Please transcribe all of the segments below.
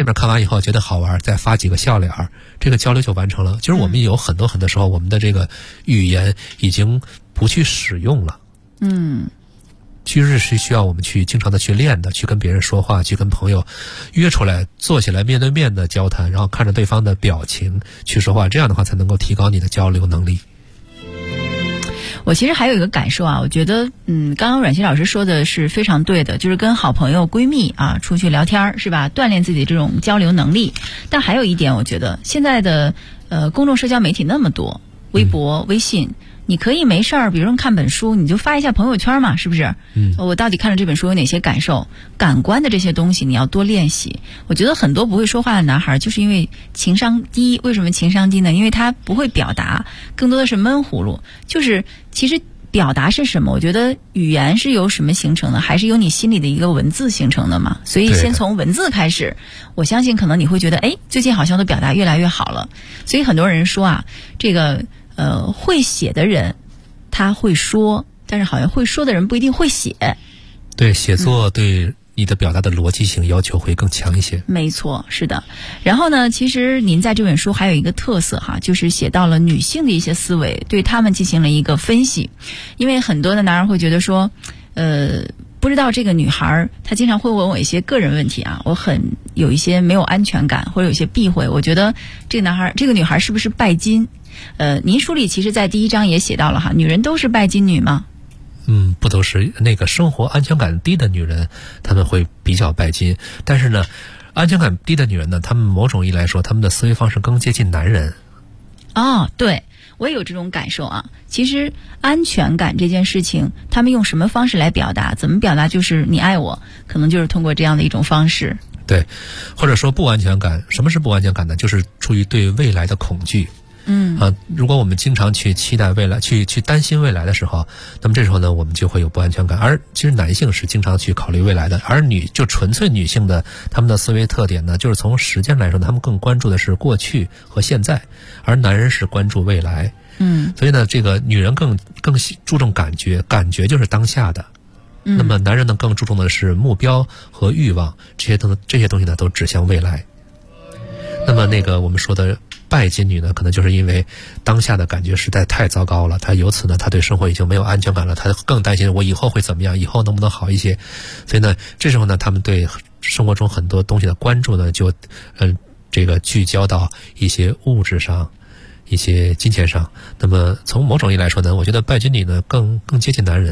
面看完以后觉得好玩，再发几个笑脸，这个交流就完成了。就是我们有很多时候，我们的这个语言已经不去使用了。其实是需要我们去经常的去练的，去跟别人说话，去跟朋友约出来坐起来面对面的交谈，然后看着对方的表情去说话，这样的话才能够提高你的交流能力。 我其实还有一个感受啊，我觉得刚刚阮希老师说的是非常对的，就是跟好朋友闺蜜啊出去聊天是吧，锻炼自己的这种交流能力。但还有一点，我觉得现在的公众社交媒体那么多，微博、微信，你可以没事儿，比如说看本书，你就发一下朋友圈嘛，是不是？我到底看了这本书有哪些感受？感官的这些东西你要多练习。我觉得很多不会说话的男孩就是因为情商低。为什么情商低呢？因为他不会表达，更多的是闷葫芦。就是其实表达是什么？我觉得语言是由什么形成的？还是由你心里的一个文字形成的嘛？所以先从文字开始，我相信可能你会觉得，最近好像都表达越来越好了。所以很多人说啊，这个会写的人他会说，但是好像会说的人不一定会写。 对，写作对你的表达的逻辑性要求会更强一些。 没错，是的。然后呢，其实您在这本书还有一个特色哈，就是写到了女性的一些思维，对她们进行了一个分析。因为很多的男人会觉得说，不知道这个女孩她经常会问我一些个人问题啊，我很有一些没有安全感，或者有些避讳。我觉得这个女孩是不是拜金？您书里其实在第1章也写到了哈，女人都是拜金女吗？ 不都是。那个生活安全感低的女人，她们会比较拜金。但是呢，安全感低的女人呢，她们某种意义来说，她们的思维方式更接近男人。 对，我也有这种感受啊。其实安全感这件事情，他们用什么方式来表达？怎么表达？就是你爱我，可能就是通过这样的一种方式。 对，或者说不安全感。什么是不安全感呢？就是出于对未来的恐惧。如果我们经常去期待未来，去担心未来的时候，那么这时候呢，我们就会有不安全感。而其实男性是经常去考虑未来的，而就纯粹女性的他们的思维特点呢，就是从时间来说，他们更关注的是过去和现在，而男人是关注未来。所以呢，这个女人更注重感觉，感觉就是当下的。那么男人呢，更注重的是目标和欲望，这些东西呢，都指向未来。那么我们说的拜金女呢，可能就是因为当下的感觉实在太糟糕了，她由此呢，她对生活已经没有安全感了，她更担心我以后会怎么样，以后能不能好一些。所以呢，这时候呢，他们对生活中很多东西的关注呢，就聚焦到一些物质上，一些金钱上。那么从某种意义来说呢，我觉得拜金女呢更接近男人。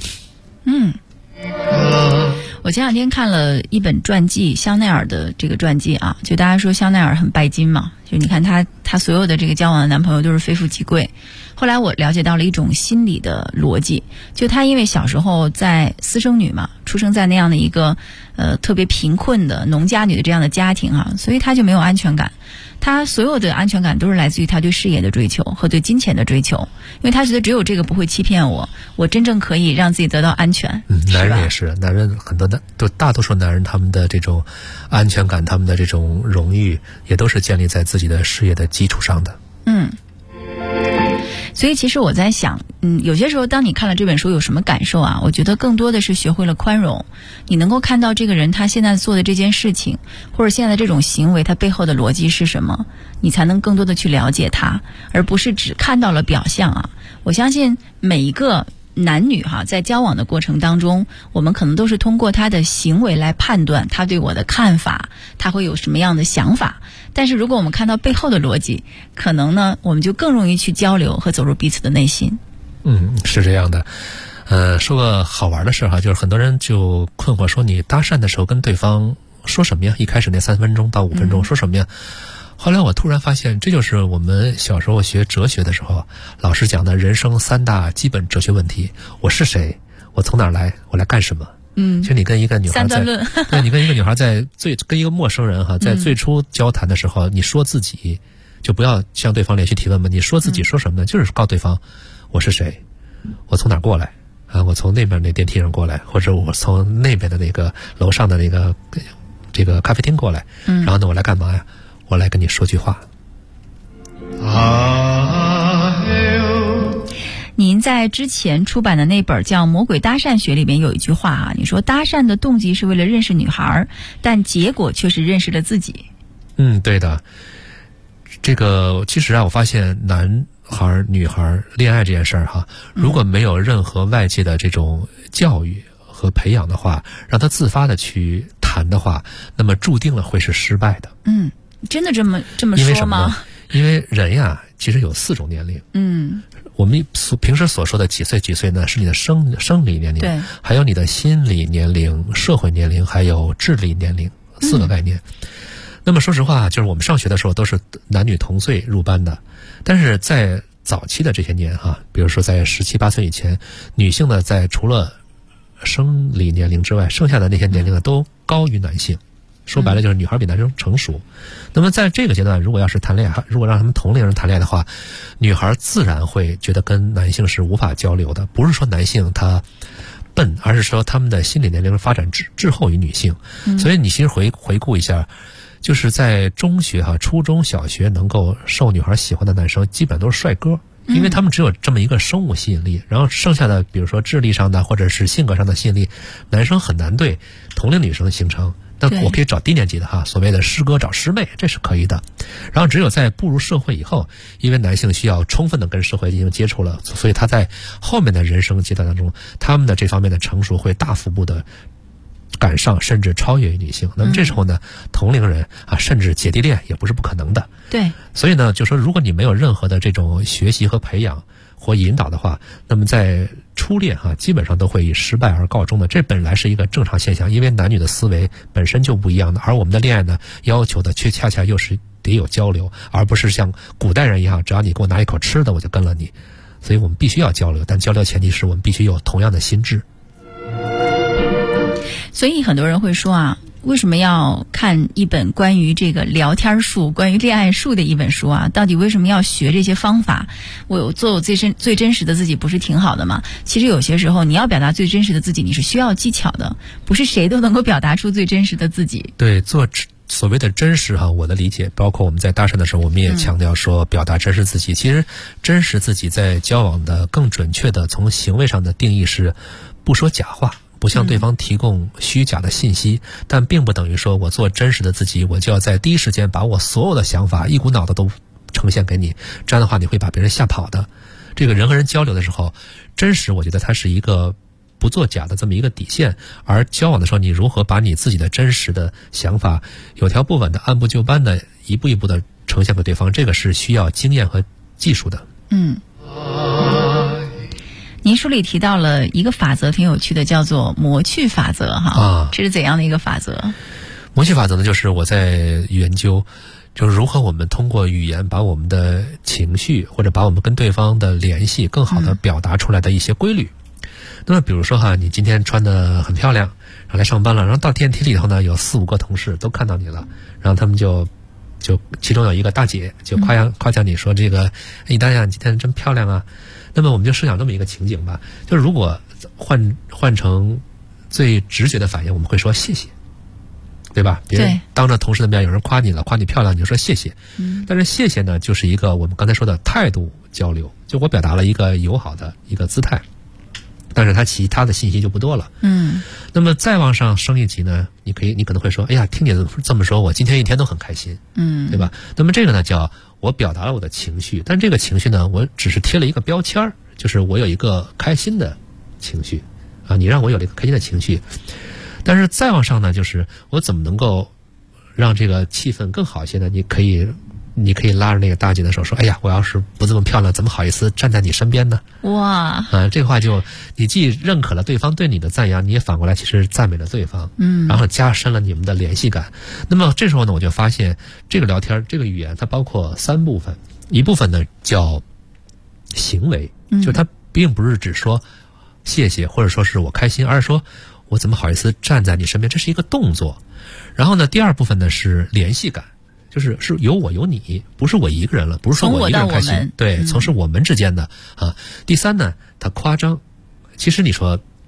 我前两天看了一本传记，香奈儿的这个传记啊，就大家说香奈儿很拜金嘛，就你看她所有的这个交往的男朋友都是非富即贵。后来我了解到了一种心理的逻辑，就她因为小时候在私生女嘛，出生在那样的一个特别贫困的农家女的这样的家庭啊，所以她就没有安全感。她所有的安全感都是来自于她对事业的追求和对金钱的追求，因为她觉得只有这个不会欺骗我真正可以让自己得到安全。 男人也是，男人很多大多数男人他们的这种安全感，他们的这种荣誉，也都是建立在自己的事业的基础上的。 所以其实我在想，有些时候当你看了这本书有什么感受啊？我觉得更多的是学会了宽容，你能够看到这个人他现在做的这件事情，或者现在的这种行为，他背后的逻辑是什么，你才能更多的去了解他，而不是只看到了表象啊。我相信每一个男女在交往的过程当中，我们可能都是通过他的行为来判断他对我的看法，他会有什么样的想法。但是如果我们看到背后的逻辑，可能呢，我们就更容易去交流和走入彼此的内心。 是这样的。说个好玩的事哈，就是很多人就困惑说，你搭讪的时候跟对方说什么呀？一开始那3分钟到5分钟说什么呀？后来我突然发现，这就是我们小时候学哲学的时候老师讲的人生3大基本哲学问题：我是谁？我从哪儿来？我来干什么？其实你跟一个女孩对，你跟一个女孩跟一个陌生人在最初交谈的时候，你说自己，就不要向对方连续提问嘛。你说自己说什么呢？就是告诉对方我是谁，我从哪儿过来啊？我从那边那电梯上过来，或者我从那边的那个楼上的这个咖啡厅过来。然后呢，我来干嘛呀？我来跟你说句话。 您在之前出版的那本叫《魔鬼搭讪学》里面有一句话啊，你说搭讪的动机是为了认识女孩，但结果却是认识了自己。 对的。这个其实啊，我发现男孩女孩恋爱这件事儿哈，如果没有任何外界的这种教育和培养的话，让他自发的去谈的话，那么注定了会是失败的。 真的这么因为说吗？ 因为人呀，其实有4种年龄。我们平时所说的几岁呢，是你的生理年龄， 对， 还有你的心理年龄、社会年龄，还有智力年龄，4个概念。那么说实话，就是我们上学的时候都是男女同岁入班的，但是在早期的这些年哈，比如说在17、18岁以前，女性呢在除了生理年龄之外，剩下的那些年龄呢都高于男性。说白了就是女孩比男生成熟。那么在这个阶段，如果要是谈恋爱，如果让他们同龄人谈恋爱的话，女孩自然会觉得跟男性是无法交流的。不是说男性他笨，而是说他们的心理年龄发展滞后于女性。所以你其实回顾一下，就是在中学初中小学能够受女孩喜欢的男生基本都是帅哥，因为他们只有这么一个生物吸引力，然后剩下的比如说智力上的或者是性格上的吸引力，男生很难对同龄女生形成。那我可以找低年级的所谓的师哥找师妹，这是可以的。然后只有在步入社会以后，因为男性需要充分的跟社会进行接触了，所以他在后面的人生阶段当中，他们的这方面的成熟会大幅度的赶上甚至超越于女性。那么这时候呢，同龄人甚至姐弟恋也不是不可能的。 对， 所以呢，就说如果你没有任何的这种学习和培养或引导的话，那么在初恋基本上都会以失败而告终的。这本来是一个正常现象，因为男女的思维本身就不一样的，而我们的恋爱呢，要求的却恰恰又是得有交流，而不是像古代人一样，只要你给我拿一口吃的，我就跟了你。所以我们必须要交流，但交流前提是我们必须有同样的心智。 所以很多人会说为什么要看一本关于这个聊天术、关于恋爱术的一本书到底为什么要学这些方法？我做我最真实的自己不是挺好的吗？其实有些时候你要表达最真实的自己，你是需要技巧的，不是谁都能够表达出最真实的自己。 对，做所谓的真实我的理解，包括我们在搭讪的时候，我们也强调说表达真实自己。其实真实自己在交往的更准确的从行为上的定义是不说假话，不向对方提供虚假的信息，但并不等于说我做真实的自己，我就要在第一时间把我所有的想法一股脑的都呈现给你，这样的话你会把别人吓跑的。这个人和人交流的时候，真实我觉得它是一个不作假的这么一个底线，而交往的时候，你如何把你自己的真实的想法有条不紊的按部就班的一步一步的呈现给对方，这个是需要经验和技术的。 您书里提到了一个法则挺有趣的，叫做魔趣法则这是怎样的一个法则？ 魔趣法则呢，就是我在研究就是如何我们通过语言把我们的情绪或者把我们跟对方的联系更好的表达出来的一些规律。那么比如说你今天穿得很漂亮，然后来上班了，然后到电梯里头呢，有4、5个同事都看到你了，然后他们就其中有一个大姐就夸奖你说这个大家你今天真漂亮啊。那么我们就设想这么一个情景吧，就是如果换成最直觉的反应，我们会说谢谢，对吧？别人当着同事的面有人夸你了，夸你漂亮，你就说谢谢。但是谢谢呢，就是一个我们刚才说的态度交流，就我表达了一个友好的一个姿态，但是它其他的信息就不多了。那么再往上升一级呢，你可能会说，哎呀，听你这么说，我今天一天都很开心，对吧？那么这个呢，叫我表达了我的情绪，但这个情绪呢，我只是贴了一个标签，就是我有一个开心的情绪你让我有了一个开心的情绪。但是再往上呢，就是我怎么能够让这个气氛更好一些呢？你可以拉着那个大姐的手说，哎呀，我要是不这么漂亮，怎么好意思站在你身边呢？ 哇这个话就你既认可了对方对你的赞扬，你也反过来其实赞美了对方，然后加深了你们的联系感。那么这时候呢，我就发现这个聊天这个语言它包括3部分，一部分呢叫行为，就是它并不是只说谢谢或者说是我开心，而是说我怎么好意思站在你身边，这是一个动作。然后呢，第2部分呢是联系感，就是有我有你，不是我一个人了，不是说我一个人开心，对，从是我们之间的第3呢，它夸张。其实你说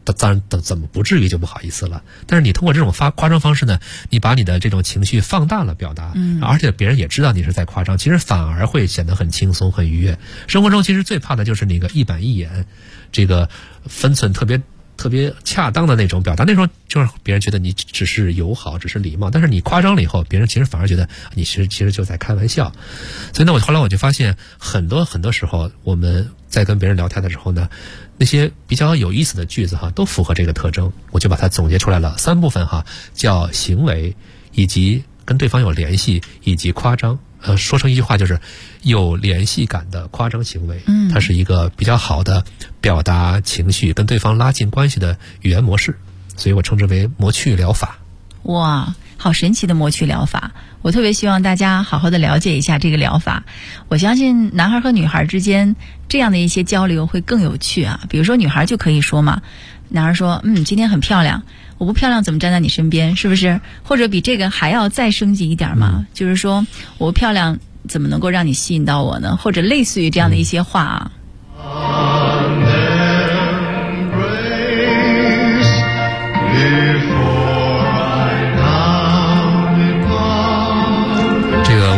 当然怎么不至于就不好意思了。但是你通过这种夸张方式呢，你把你的这种情绪放大了表达，而且别人也知道你是在夸张，其实反而会显得很轻松很愉悦。生活中其实最怕的就是那个一板一眼，这个分寸特别恰当的那种表达，那时候就是别人觉得你只是友好，只是礼貌，但是你夸张了以后，别人其实反而觉得你其实就在开玩笑。所以呢，后来我就发现很多时候我们在跟别人聊天的时候呢，那些比较有意思的句子都符合这个特征，我就把它总结出来了3部分叫行为，以及跟对方有联系，以及夸张。说成一句话就是有联系感的夸张行为，它是一个比较好的表达情绪跟对方拉近关系的语言模式，所以我称之为魔趣疗法。 哇，好神奇的魔趣疗法，我特别希望大家好好的了解一下这个疗法。我相信男孩和女孩之间这样的一些交流会更有趣啊。比如说女孩就可以说嘛，男孩说今天很漂亮，我不漂亮怎么站在你身边，是不是？或者比这个还要再升级一点嘛，就是说我不漂亮怎么能够让你吸引到我呢？或者类似于这样的一些话啊。 这个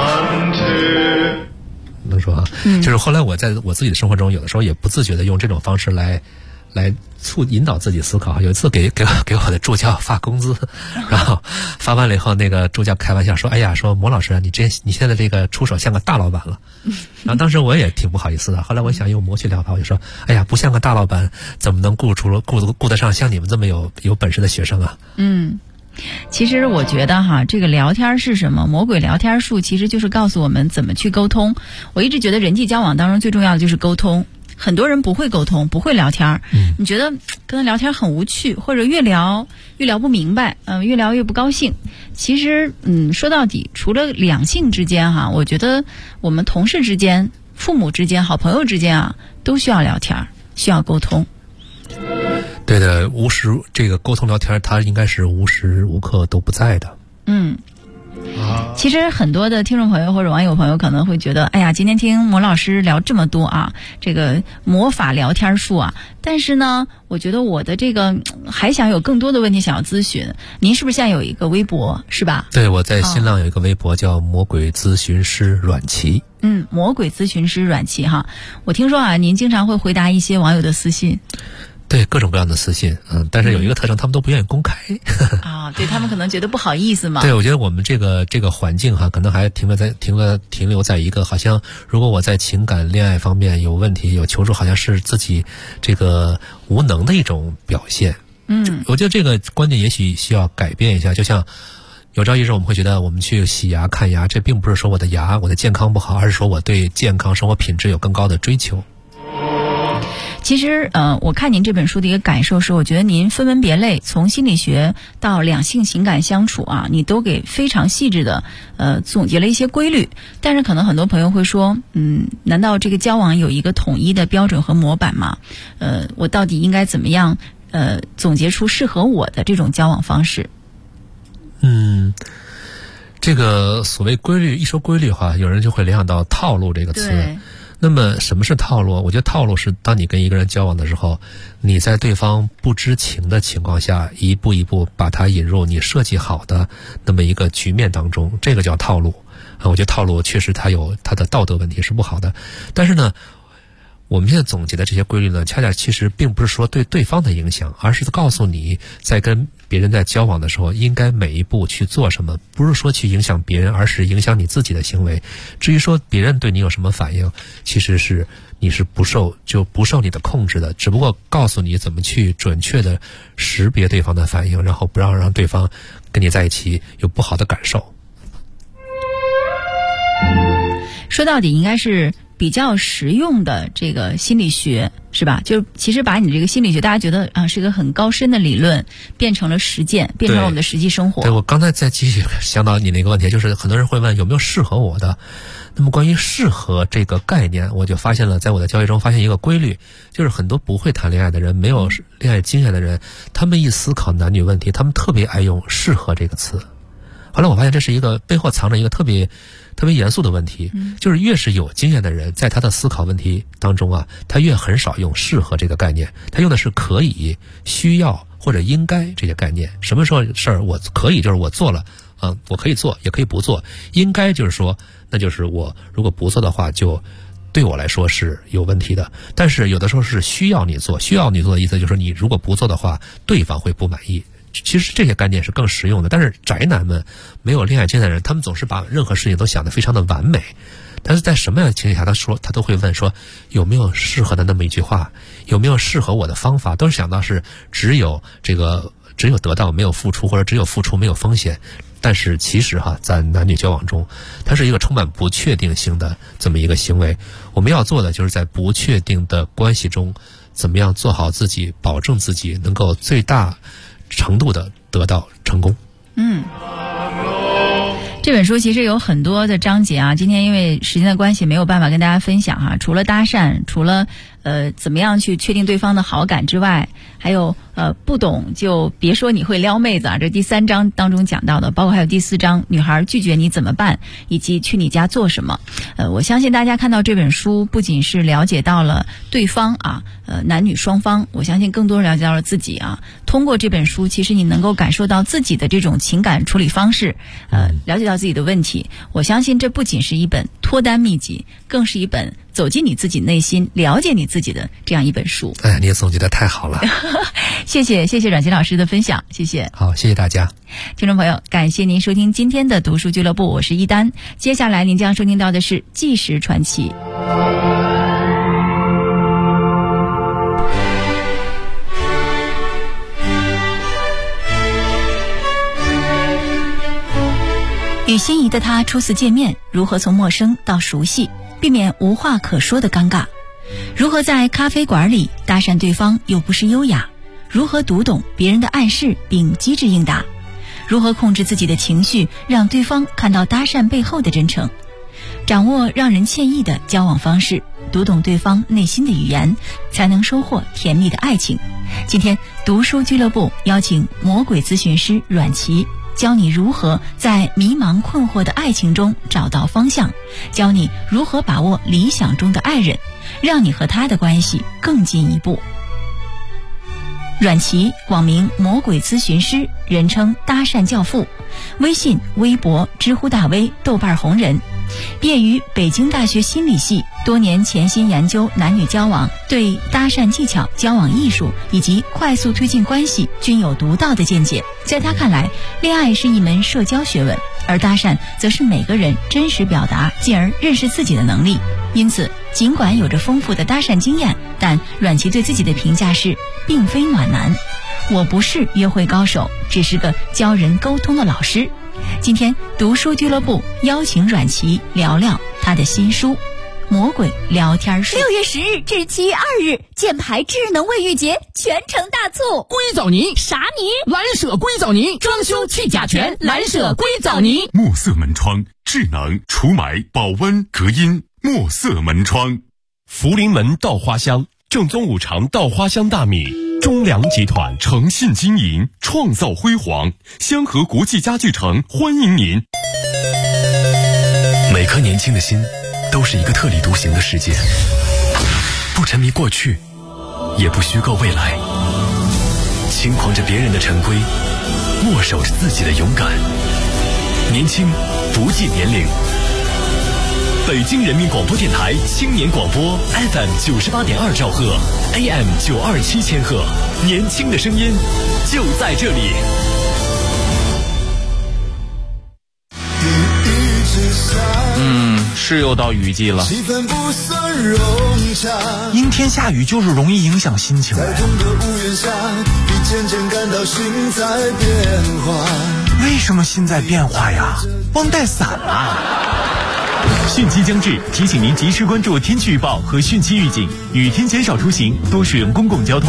能说就是后来我在我自己的生活中，有的时候也不自觉的用这种方式来引导自己思考。有一次给我的助教发工资，然后发完了以后，那个助教开玩笑说：“哎呀，说魔老师，你现在这个出手像个大老板了。”然后当时我也挺不好意思的。后来我想用魔趣疗法，我就说：“哎呀，不像个大老板，怎么能顾得上像你们这么有本事的学生啊？” 其实我觉得这个聊天是什么？魔鬼聊天术其实就是告诉我们怎么去沟通。我一直觉得人际交往当中最重要的就是沟通。很多人不会沟通，不会聊天，你觉得跟他聊天很无趣，或者越聊不明白，越聊越不高兴。其实说到底，除了两性之间我觉得我们同事之间、父母之间、好朋友之间都需要聊天，需要沟通。 对的，这个沟通聊天，它应该是无时无刻都不在的。 其实很多的听众朋友或者网友朋友可能会觉得，哎呀，今天听魔老师聊这么多这个魔法聊天术但是呢，我觉得我的这个还想有更多的问题想要咨询。您是不是现在有一个微博是吧？ 对，我在新浪有一个微博叫魔鬼咨询师阮琦。 魔鬼咨询师阮琦我听说您经常会回答一些网友的私信。 对，各种各样的私信，但是有一个特征，他们都不愿意公开对，他们可能觉得不好意思嘛。 对，我觉得我们这个环境可能还停留在一个好像，如果我在情感恋爱方面有问题有求助，好像是自己这个无能的一种表现。我觉得这个观念也许需要改变一下。就像有朝一日我们会觉得，我们去洗牙看牙，这并不是说我的健康不好，而是说我对健康生活品质有更高的追求。 其实我看您这本书的一个感受是，我觉得您分门别类，从心理学到两性情感相处你都给非常细致的总结了一些规律。但是可能很多朋友会说，难道这个交往有一个统一的标准和模板吗？我到底应该怎么样总结出适合我的这种交往方式？ 这个所谓规律，一说规律的话，有人就会联想到套路这个词。 对。 那么什么是套路？我觉得套路是当你跟一个人交往的时候，你在对方不知情的情况下，一步一步把他引入你设计好的那么一个局面当中，这个叫套路。我觉得套路确实它有它的道德问题，是不好的。但是呢，我们现在总结的这些规律呢，恰恰其实并不是说对对方的影响，而是告诉你在跟别人在交往的时候，应该每一步去做什么，不是说去影响别人，而是影响你自己的行为。至于说别人对你有什么反应，其实是你是不受你的控制的，只不过告诉你怎么去准确的识别对方的反应，然后不要让对方跟你在一起有不好的感受。 说到底应该是比较实用的这个心理学，是吧？就其实把你这个心理学，大家觉得是一个很高深的理论，变成了实践，变成了我们的实际生活。 对，我刚才再继续想到你那个问题，就是很多人会问有没有适合我的。那么关于适合这个概念，我就发现了，在我的交易中发现一个规律，就是很多不会谈恋爱的人，没有恋爱经验的人，他们一思考男女问题，他们特别爱用适合这个词。 后来我发现这是一个背后藏着一个特别严肃的问题，就是越是有经验的人，在他的思考问题当中啊，他越很少用适合这个概念，他用的是可以、需要或者应该这些概念。什么时候事儿我可以就是我做了，我可以做也可以不做，应该就是说那就是我如果不做的话就对我来说是有问题的。但是有的时候是需要你做的意思就是你如果不做的话对方会不满意。其实这些概念是更实用的，但是宅男们没有恋爱经验的人，他们总是把任何事情都想得非常的完美。但是在什么样的情况下他都会问说有没有适合的那么一句话，有没有适合我的方法，都是想到是只有得到没有付出，或者只有付出没有风险。但是其实在男女交往中，它是一个充满不确定性的这么一个行为。我们要做的就是在不确定的关系中怎么样做好自己，保证自己能够最大程度的得到成功。 这本书其实有很多的章节啊，今天因为时间的关系没有办法跟大家分享啊。除了搭讪，除了怎么样去确定对方的好感之外，还有不懂就别说你会撩妹子啊，这第3章当中讲到的，包括还有第4章女孩拒绝你怎么办，以及去你家做什么。我相信大家看到这本书不仅是了解到了对方啊，男女双方，我相信更多人了解到了自己啊。通过这本书，其实你能够感受到自己的这种情感处理方式，了解到自己的问题。我相信这不仅是一本脱单秘籍，更是一本走进你自己内心，了解你自己的这样一本书。 哎，你也总结得太好了。 谢谢阮琴老师的分享，谢谢。 好，谢谢大家。 听众朋友，感谢您收听今天的读书俱乐部，我是一丹。接下来您将收听到的是《纪实传奇》。与心仪的他初次见面，如何从陌生到熟悉，避免无话可说的尴尬？如何在咖啡馆里搭讪对方又不失优雅？如何读懂别人的暗示并机智应答？如何控制自己的情绪，让对方看到搭讪背后的真诚？掌握让人惬意的交往方式，读懂对方内心的语言，才能收获甜蜜的爱情。今天读书俱乐部邀请魔鬼咨询师阮琪，教你如何在迷茫困惑的爱情中找到方向，教你如何把握理想中的爱人，让你和他的关系更进一步。阮琪，网名魔鬼咨询师，人称搭讪教父，微信、微博、知乎大 V、豆瓣红人，毕业于北京大学心理系，多年潜心研究男女交往，对搭讪技巧、交往艺术以及快速推进关系均有独到的见解。在他看来，恋爱是一门社交学问，而搭讪则是每个人真实表达进而认识自己的能力。因此，尽管有着丰富的搭讪经验，但阮琪对自己的评价是并非暖男。我不是约会高手，只是个教人沟通的老师。今天读书俱乐部邀请阮琪聊聊他的新书《魔鬼聊天术》。6月10日至7月2日，箭牌智能卫浴节全程大促， 硅藻泥啥泥？ 蓝舍硅藻泥，装修去甲醛，蓝舍硅藻泥。 墨色门窗，智能除霾、保温、隔音。墨色门窗， 福临门稻花香，正宗5常稻花香大米。中粮集团诚信经营，创造辉煌。香河国际家具城欢迎您。 每颗年轻的心都是一个特立独行的世界，不沉迷过去，也不虚构未来，轻狂着别人的陈规，握手着自己的勇敢。年轻不计年龄。北京人民广播电台青年广播 FM 98.2兆赫 AM 927千赫，年轻的声音就在这里。 是又到雨季了，阴天下雨就是容易影响心情。为什么心在变化呀？忘带伞啊！ 汛期将至，提醒您及时关注天气预报和汛期预警，雨天减少出行，多使用公共交通。